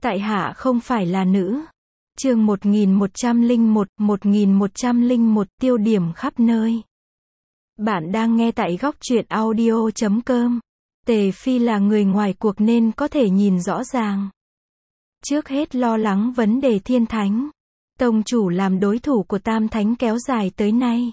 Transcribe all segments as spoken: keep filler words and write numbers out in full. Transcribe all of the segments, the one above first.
Tại hạ không phải là nữ. Chương một nghìn một trăm lẻ một, một nghìn một trăm lẻ một tiêu điểm khắp nơi. Bạn đang nghe tại góc truyện audio chấm com. Tề Phi là người ngoài cuộc nên có thể nhìn rõ ràng. Trước hết lo lắng vấn đề thiên thánh. Tông chủ làm đối thủ của tam thánh kéo dài tới nay.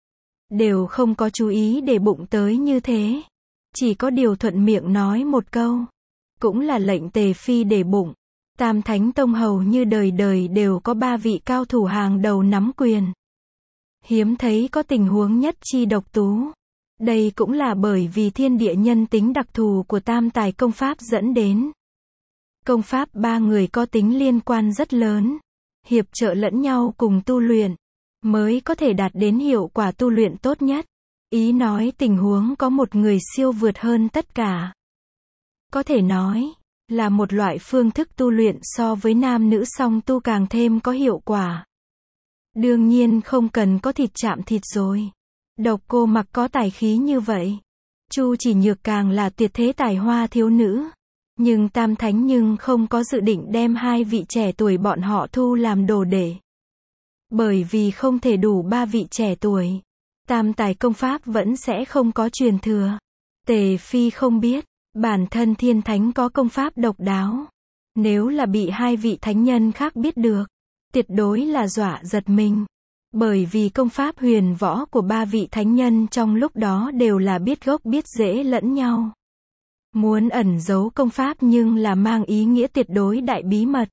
Đều không có chú ý để bụng tới như thế. Chỉ có điều thuận miệng nói một câu. Cũng là lệnh Tề Phi để bụng. Tam thánh tông hầu như đời đời đều có ba vị cao thủ hàng đầu nắm quyền. Hiếm thấy có tình huống nhất chi độc tú. Đây cũng là bởi vì thiên địa nhân tính đặc thù của tam tài công pháp dẫn đến. Công pháp ba người có tính liên quan rất lớn. Hiệp trợ lẫn nhau cùng tu luyện. Mới có thể đạt đến hiệu quả tu luyện tốt nhất. Ý nói tình huống có một người siêu vượt hơn tất cả. Có thể nói là một loại phương thức tu luyện so với nam nữ song tu càng thêm có hiệu quả. Đương nhiên không cần có thịt chạm thịt rồi. Độc Cô Mặc có tài khí như vậy. Chu Chỉ Nhược càng là tuyệt thế tài hoa thiếu nữ. Nhưng tam thánh nhưng không có dự định đem hai vị trẻ tuổi bọn họ thu làm đồ đệ. Bởi vì không thể đủ ba vị trẻ tuổi. Tam tài công pháp vẫn sẽ không có truyền thừa. Tề Phi không biết. Bản thân thiên thánh có công pháp độc đáo. Nếu là bị hai vị thánh nhân khác biết được, tuyệt đối là dọa giật mình. Bởi vì công pháp huyền võ của ba vị thánh nhân trong lúc đó đều là biết gốc biết rễ lẫn nhau. Muốn ẩn giấu công pháp nhưng là mang ý nghĩa tuyệt đối đại bí mật.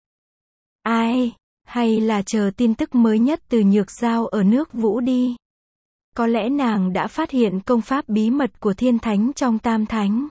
Ai? Hay là chờ tin tức mới nhất từ Nhược Giao ở nước Vũ đi. Có lẽ nàng đã phát hiện công pháp bí mật của thiên thánh trong tam thánh.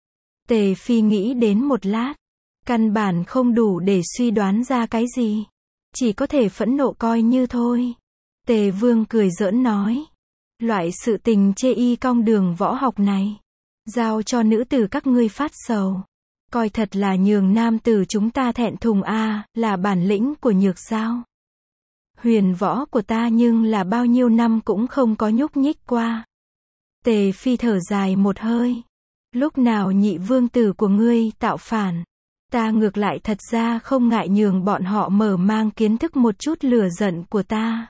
Tề Phi nghĩ đến một lát. Căn bản không đủ để suy đoán ra cái gì. Chỉ có thể phẫn nộ coi như thôi. Tề Vương cười giỡn nói. Loại sự tình chê y cong đường võ học này. Giao cho nữ tử các ngươi phát sầu. Coi thật là nhường nam tử chúng ta thẹn thùng a à, là bản lĩnh của Nhược Giao. Huyền võ của ta nhưng là bao nhiêu năm cũng không có nhúc nhích qua. Tề Phi thở dài một hơi. Lúc nào nhị vương tử của ngươi tạo phản, ta ngược lại thật ra không ngại nhường bọn họ mở mang kiến thức một chút lửa giận của ta.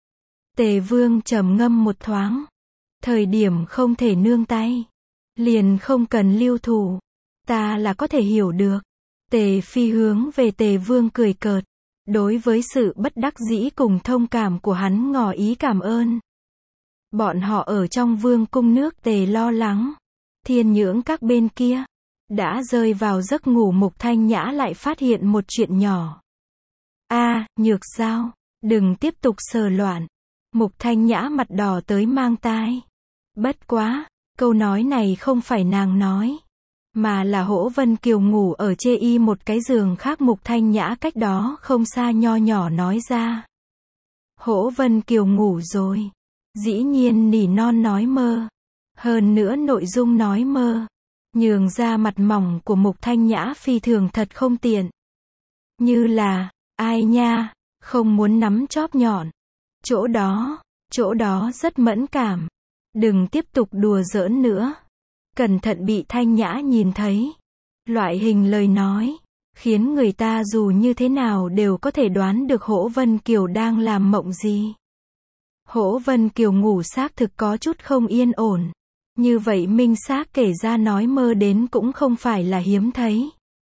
Tề Vương trầm ngâm một thoáng. Thời điểm không thể nương tay, liền không cần lưu thủ. Ta là có thể hiểu được. Tề Phi hướng về Tề Vương cười cợt. Đối với sự bất đắc dĩ cùng thông cảm của hắn ngỏ ý cảm ơn. Bọn họ ở trong vương cung nước Tề lo lắng. Thiên Nhưỡng các bên kia đã rơi vào giấc ngủ. Mục Thanh Nhã lại phát hiện một chuyện nhỏ. A, à, Nhược Giao, đừng tiếp tục sờ loạn. Mục Thanh Nhã mặt đỏ tới mang tai. Bất quá, câu nói này không phải nàng nói, mà là Hỗ Vân Kiều ngủ ở chê y một cái giường khác. Mục Thanh Nhã cách đó không xa nho nhỏ nói ra. Hỗ Vân Kiều ngủ rồi. Dĩ nhiên nỉ non nói mơ. Hơn nữa nội dung nói mơ, nhường ra mặt mỏng của Mục Thanh Nhã phi thường thật không tiện. Như là, ai nha, không muốn nắm chóp nhọn. Chỗ đó, chỗ đó rất mẫn cảm. Đừng tiếp tục đùa giỡn nữa. Cẩn thận bị Thanh Nhã nhìn thấy. Loại hình lời nói, khiến người ta dù như thế nào đều có thể đoán được Hỗ Vân Kiều đang làm mộng gì. Hỗ Vân Kiều ngủ xác thực có chút không yên ổn. Như vậy minh xác kể ra nói mơ đến cũng không phải là hiếm thấy.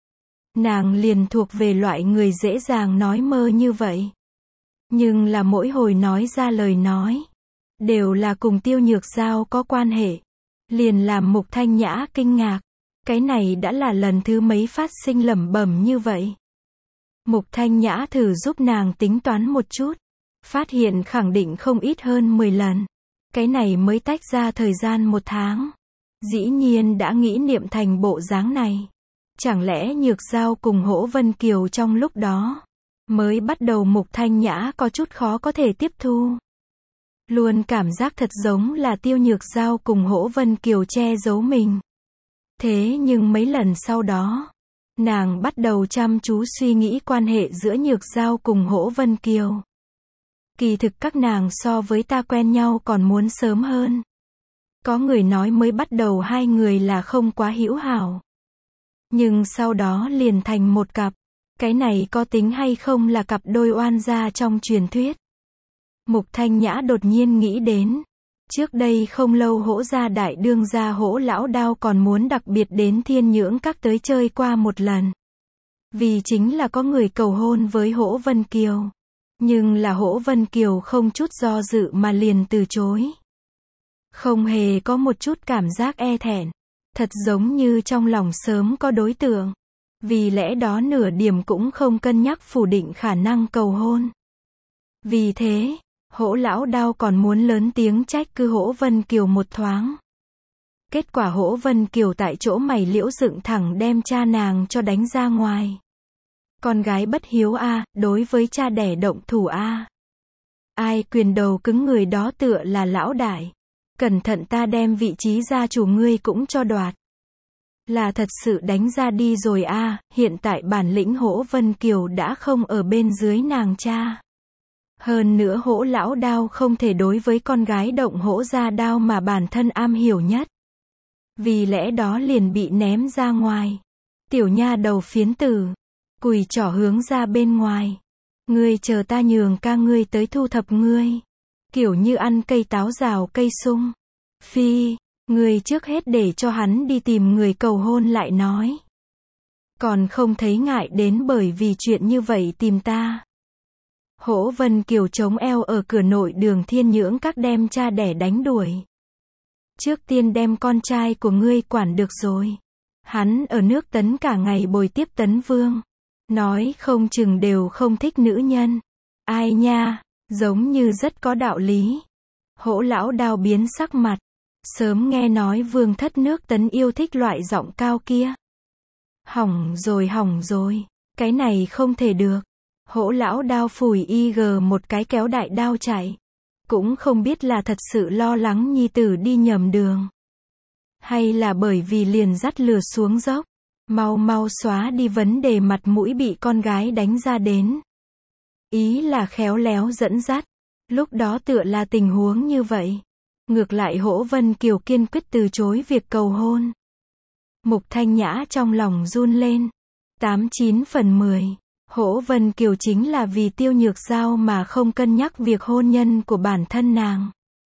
Nàng liền thuộc về loại người dễ dàng nói mơ như vậy. Nhưng là mỗi hồi nói ra lời nói, đều là cùng Tiêu Nhược Giao có quan hệ. Liền làm Mục Thanh Nhã kinh ngạc. Cái này đã là lần thứ mấy phát sinh lẩm bẩm như vậy. Mục Thanh Nhã thử giúp nàng tính toán một chút. Phát hiện khẳng định không ít hơn mười lần. Cái này mới tách ra thời gian một tháng. Dĩ nhiên đã nghĩ niệm thành bộ dáng này. Chẳng lẽ Nhược Giao cùng Hỗ Vân Kiều trong lúc đó mới bắt đầu. Mục Thanh Nhã có chút khó có thể tiếp thu. Luôn cảm giác thật giống là Tiêu Nhược Giao cùng Hỗ Vân Kiều che giấu mình. Thế nhưng mấy lần sau đó, nàng bắt đầu chăm chú suy nghĩ quan hệ giữa Nhược Giao cùng Hỗ Vân Kiều. Kỳ thực các nàng so với ta quen nhau còn muốn sớm hơn. Có người nói mới bắt đầu hai người là không quá hữu hảo. Nhưng sau đó liền thành một cặp. Cái này có tính hay không là cặp đôi oan gia trong truyền thuyết? Mục Thanh Nhã đột nhiên nghĩ đến. Trước đây không lâu Hỗ gia đại đương gia Hỗ lão đao còn muốn đặc biệt đến Thiên Nhưỡng Các tới chơi qua một lần. Vì chính là có người cầu hôn với Hỗ Vân Kiều. Nhưng là Hỗ Vân Kiều không chút do dự mà liền từ chối. Không hề có một chút cảm giác e thẹn. Thật giống như trong lòng sớm có đối tượng. Vì lẽ đó nửa điểm cũng không cân nhắc phủ định khả năng cầu hôn. Vì thế, Hỗ lão đao còn muốn lớn tiếng trách cứ Hỗ Vân Kiều một thoáng. Kết quả Hỗ Vân Kiều tại chỗ mày liễu dựng thẳng đem cha nàng cho đánh ra ngoài. Con gái bất hiếu a, đối với cha đẻ động thủ a. Ai quyền đầu cứng người đó tựa là lão đại. Cẩn thận ta đem vị trí gia chủ ngươi cũng cho đoạt. Là thật sự đánh ra đi rồi a, hiện tại bản lĩnh Hỗ Vân Kiều đã không ở bên dưới nàng cha. Hơn nữa Hỗ lão đao không thể đối với con gái động Hỗ gia đao mà bản thân am hiểu nhất. Vì lẽ đó liền bị ném ra ngoài. Tiểu nha đầu phiến tử. Cùi trỏ hướng ra bên ngoài. Ngươi chờ ta nhường ca ngươi tới thu thập ngươi. Kiểu như ăn cây táo rào cây sung. Phi, ngươi trước hết để cho hắn đi tìm người cầu hôn lại nói. Còn không thấy ngại đến bởi vì chuyện như vậy tìm ta. Hỗ Vân Kiều chống eo ở cửa nội đường Thiên Nhưỡng Các đem cha đẻ đánh đuổi. Trước tiên đem con trai của ngươi quản được rồi. Hắn ở nước Tấn cả ngày bồi tiếp Tấn Vương. Nói không chừng đều không thích nữ nhân. Ai nha, giống như rất có đạo lý. Hỗ lão đao biến sắc mặt. Sớm nghe nói vương thất nước Tấn yêu thích loại giọng cao kia. Hỏng rồi hỏng rồi. Cái này không thể được. Hỗ lão đao phủi y gờ một cái kéo đại đao chạy. Cũng không biết là thật sự lo lắng nhi tử đi nhầm đường. Hay là bởi vì liền dắt lừa xuống dốc. Mau mau xóa đi vấn đề mặt mũi bị con gái đánh ra đến. Ý là khéo léo dẫn dắt. Lúc đó tựa là tình huống như vậy. Ngược lại Hỗ Vân Kiều kiên quyết từ chối việc cầu hôn. Mục Thanh Nhã trong lòng run lên. Tám chín phần mười. Hỗ Vân Kiều chính là vì Tiêu Nhược Giao mà không cân nhắc việc hôn nhân của bản thân nàng.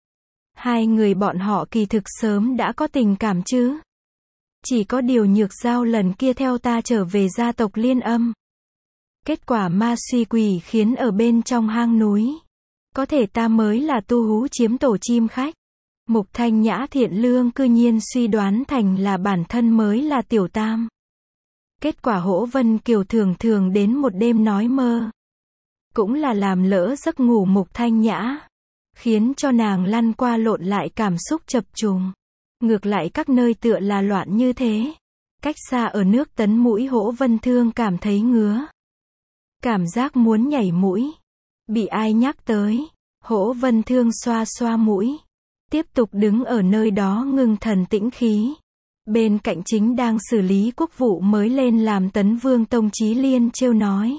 Hai người bọn họ kỳ thực sớm đã có tình cảm chứ. Chỉ có điều Nhược Giao lần kia theo ta trở về gia tộc Liên Âm. Kết quả ma suy quỷ khiến ở bên trong hang núi. Có thể ta mới là tu hú chiếm tổ chim khách. Mục Thanh Nhã thiện lương cư nhiên suy đoán thành là bản thân mới là tiểu tam. Kết quả Hỗ Vân Kiều thường thường đến một đêm nói mơ. Cũng là làm lỡ giấc ngủ Mục Thanh Nhã. Khiến cho nàng lăn qua lộn lại cảm xúc chập trùng. Ngược lại các nơi tựa là loạn như thế. Cách xa ở nước Tấn mũi Hỗ Vân Thương cảm thấy ngứa. Cảm giác muốn nhảy mũi. Bị ai nhắc tới. Hỗ Vân Thương xoa xoa mũi. Tiếp tục đứng ở nơi đó ngưng thần tĩnh khí. Bên cạnh chính đang xử lý quốc vụ mới lên làm Tấn Vương Tông Chí Liên trêu nói.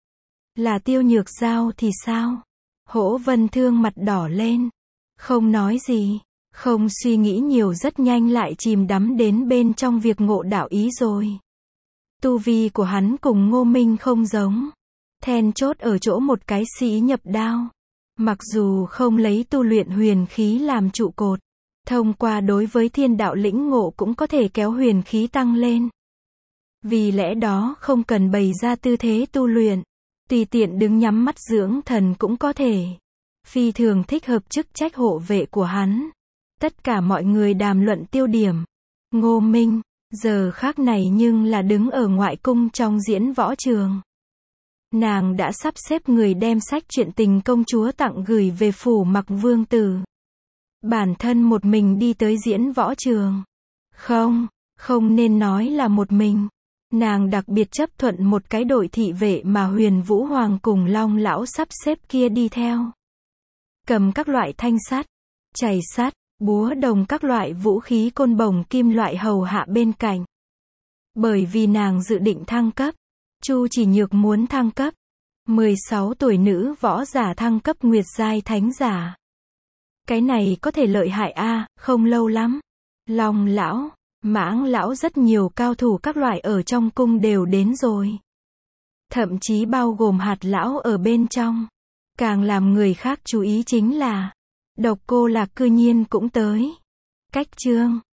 Là Tiêu Nhược Giao thì sao? Hỗ Vân Thương mặt đỏ lên. Không nói gì. Không suy nghĩ nhiều rất nhanh lại chìm đắm đến bên trong việc ngộ đạo ý rồi. Tu vi của hắn cùng Ngô Minh không giống. Then chốt ở chỗ một cái sĩ nhập đao. Mặc dù không lấy tu luyện huyền khí làm trụ cột. Thông qua đối với thiên đạo lĩnh ngộ cũng có thể kéo huyền khí tăng lên. Vì lẽ đó không cần bày ra tư thế tu luyện. Tùy tiện đứng nhắm mắt dưỡng thần cũng có thể. Phi thường thích hợp chức trách hộ vệ của hắn. Tất cả mọi người đàm luận tiêu điểm. Ngô Minh, giờ khác này nhưng là đứng ở ngoại cung trong diễn võ trường. Nàng đã sắp xếp người đem sách chuyện tình công chúa tặng gửi về phủ Mặc Vương Tử. Bản thân một mình đi tới diễn võ trường. Không, không nên nói là một mình. Nàng đặc biệt chấp thuận một cái đội thị vệ mà Huyền Vũ Hoàng cùng Long Lão sắp xếp kia đi theo. Cầm các loại thanh sắt, chày sắt, búa đồng các loại vũ khí côn bổng kim loại hầu hạ bên cạnh. Bởi vì nàng dự định thăng cấp. Chu Chỉ Nhược muốn thăng cấp. mười sáu tuổi nữ võ giả thăng cấp Nguyệt giai thánh giả. Cái này có thể lợi hại a, không lâu lắm. Long Lão, Mãng Lão rất nhiều cao thủ các loại ở trong cung đều đến rồi. thậm chí bao gồm hạt lão ở bên trong. Càng làm người khác chú ý chính là, độc cô lạc cư nhiên cũng tới. Cách chương